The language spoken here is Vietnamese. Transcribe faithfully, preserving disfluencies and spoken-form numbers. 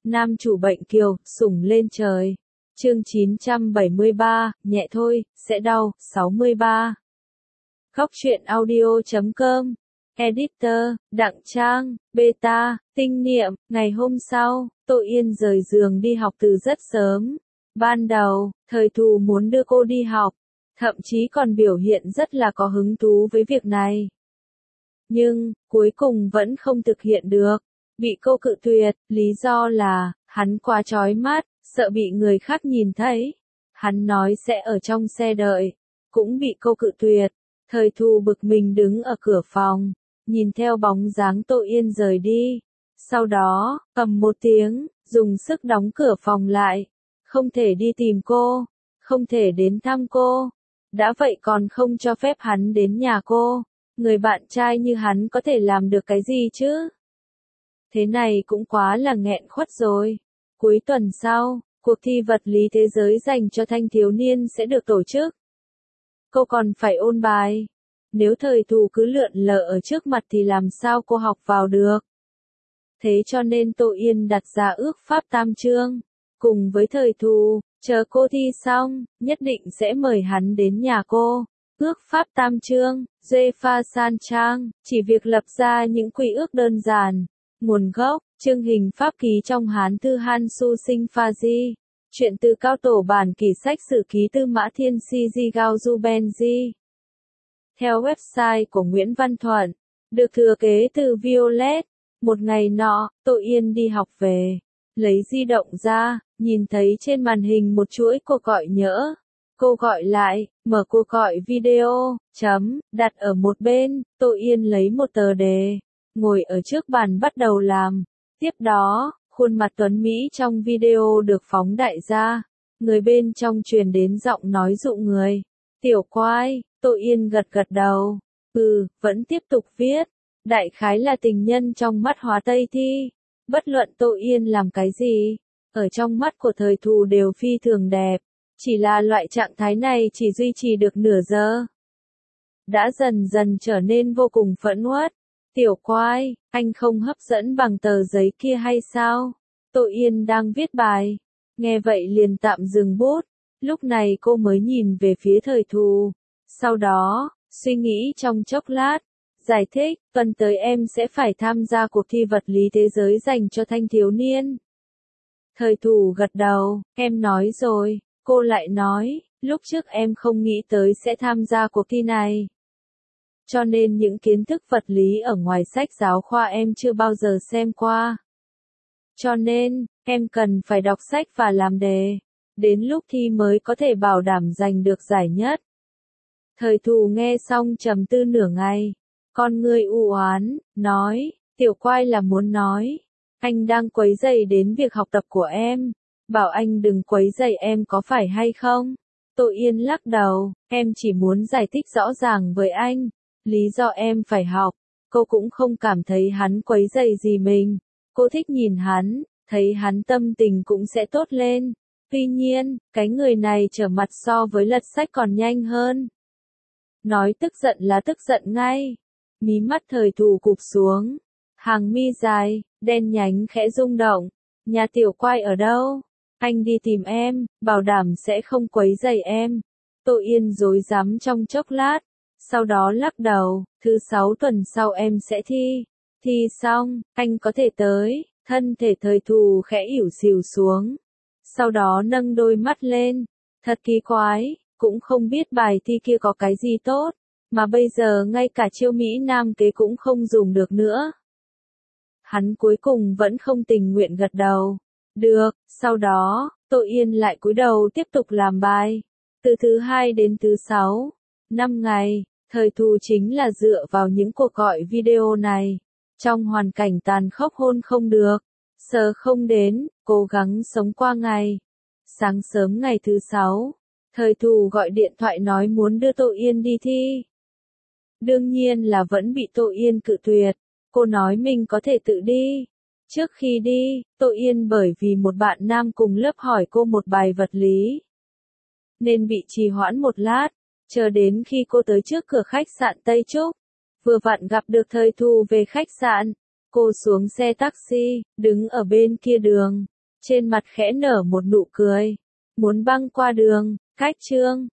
Nam chủ bệnh kiều, sủng lên trời. Chương chín trăm bảy mươi ba, nhẹ thôi, sẽ đau, sáu mươi ba. Góc truyện audio chấm com. Editor, Đặng Trang, Beta, Tinh Niệm. Ngày hôm sau, Tô Yên rời giường đi học từ rất sớm. Ban đầu, Thời Thù muốn đưa cô đi học, thậm chí còn biểu hiện rất là có hứng thú với việc này. Nhưng, cuối cùng vẫn không thực hiện được. Bị cô cự tuyệt, lý do là, hắn quá chói mắt, sợ bị người khác nhìn thấy. Hắn nói sẽ ở trong xe đợi, cũng bị cô cự tuyệt. Thời Thù bực mình đứng ở cửa phòng, nhìn theo bóng dáng Tô Yên rời đi. Sau đó, cầm một tiếng, dùng sức đóng cửa phòng lại. Không thể đi tìm cô, không thể đến thăm cô. Đã vậy còn không cho phép hắn đến nhà cô. Người bạn trai như hắn có thể làm được cái gì chứ? Thế này cũng quá là nghẹn khuất rồi. Cuối tuần sau, cuộc thi vật lý thế giới dành cho thanh thiếu niên sẽ được tổ chức. Cô còn phải ôn bài. Nếu Thời Thù cứ lượn lờ ở trước mặt thì làm sao cô học vào được? Thế cho nên Tô Yên đặt ra ước pháp tam chương. Cùng với Thời Thù, chờ cô thi xong, nhất định sẽ mời hắn đến nhà cô. Ước pháp tam chương, Dê Pha San Trang, chỉ việc lập ra những quy ước đơn giản. Nguồn gốc, chương hình pháp ký trong Hán thư Han Su Sinh Pha Di. Chuyện từ cao tổ bản kỷ sách sử ký tư Mã Thiên Si Di Gao Du Ben Di. Theo website của Nguyễn Văn Thuận, được thừa kế từ Violet. Một ngày nọ, Tô Yên đi học về, lấy di động ra, nhìn thấy trên màn hình một chuỗi cuộc gọi nhỡ. Cô gọi lại, mở cuộc gọi video, chấm, đặt ở một bên, Tô Yên lấy một tờ đề, ngồi ở trước bàn bắt đầu làm. Tiếp đó, khuôn mặt tuấn Mỹ trong video được phóng đại ra. Người bên trong truyền đến giọng nói dụ người. Tiểu Quai, Tô Yên gật gật đầu. Ừ, vẫn tiếp tục viết. Đại khái là tình nhân trong mắt Hóa Tây Thi. Bất luận Tô Yên làm cái gì, ở trong mắt của Thời Thù đều phi thường đẹp. Chỉ là loại trạng thái này chỉ duy trì được nửa giờ. Đã dần dần trở nên vô cùng phẫn uất. Tiểu Quai, anh không hấp dẫn bằng tờ giấy kia hay sao? Tô Yên đang viết bài. Nghe vậy liền tạm dừng bút. Lúc này cô mới nhìn về phía Thời Thù. Sau đó, suy nghĩ trong chốc lát. Giải thích, tuần tới em sẽ phải tham gia cuộc thi vật lý thế giới dành cho thanh thiếu niên. Thời Thù gật đầu, em nói rồi. Cô lại nói, lúc trước em không nghĩ tới sẽ tham gia cuộc thi này. Cho nên những kiến thức vật lý ở ngoài sách giáo khoa em chưa bao giờ xem qua. Cho nên, em cần phải đọc sách và làm đề. Đến lúc thi mới có thể bảo đảm giành được giải nhất. Thời Thù nghe xong trầm tư nửa ngày. Con ngươi u oán, nói, Tiểu Quai là muốn nói. Anh đang quấy rầy đến việc học tập của em. Bảo anh đừng quấy rầy em có phải hay không? Tô Yên lắc đầu, em chỉ muốn giải thích rõ ràng với anh. Lý do em phải học, cô cũng không cảm thấy hắn quấy rầy gì mình. Cô thích nhìn hắn, thấy hắn tâm tình cũng sẽ tốt lên. Tuy nhiên, cái người này trở mặt so với lật sách còn nhanh hơn. Nói tức giận là tức giận ngay. Mí mắt Thời Thù cụp xuống. Hàng mi dài, đen nhánh khẽ rung động. Nhà Tiểu Quai ở đâu? Anh đi tìm em, bảo đảm sẽ không quấy rầy em. Tô Yên rối rắm trong chốc lát. Sau đó lắc đầu, thứ sáu tuần sau em sẽ thi. Thi xong, anh có thể tới. Thân thể Thời Thù khẽ ỉu xìu xuống. Sau đó nâng đôi mắt lên. Thật kỳ quái, cũng không biết bài thi kia có cái gì tốt. Mà bây giờ ngay cả chiêu Mỹ Nam kế cũng không dùng được nữa. Hắn cuối cùng vẫn không tình nguyện gật đầu. Được, sau đó, Tô Yên lại cúi đầu tiếp tục làm bài. Từ thứ hai đến thứ sáu, năm ngày, Thời Thù chính là dựa vào những cuộc gọi video này. Trong hoàn cảnh tàn khốc hôn không được, sờ không đến, cố gắng sống qua ngày. Sáng sớm ngày thứ sáu, Thời Thù gọi điện thoại nói muốn đưa Tô Yên đi thi. Đương nhiên là vẫn bị Tô Yên cự tuyệt. Cô nói mình có thể tự đi. Trước khi đi, Tô Yên bởi vì một bạn nam cùng lớp hỏi cô một bài vật lý, nên bị trì hoãn một lát, chờ đến khi cô tới trước cửa khách sạn Tây Trúc. Vừa vặn gặp được Thời Thù về khách sạn. Cô xuống xe taxi, đứng ở bên kia đường, trên mặt khẽ nở một nụ cười. Muốn băng qua đường, cách chương.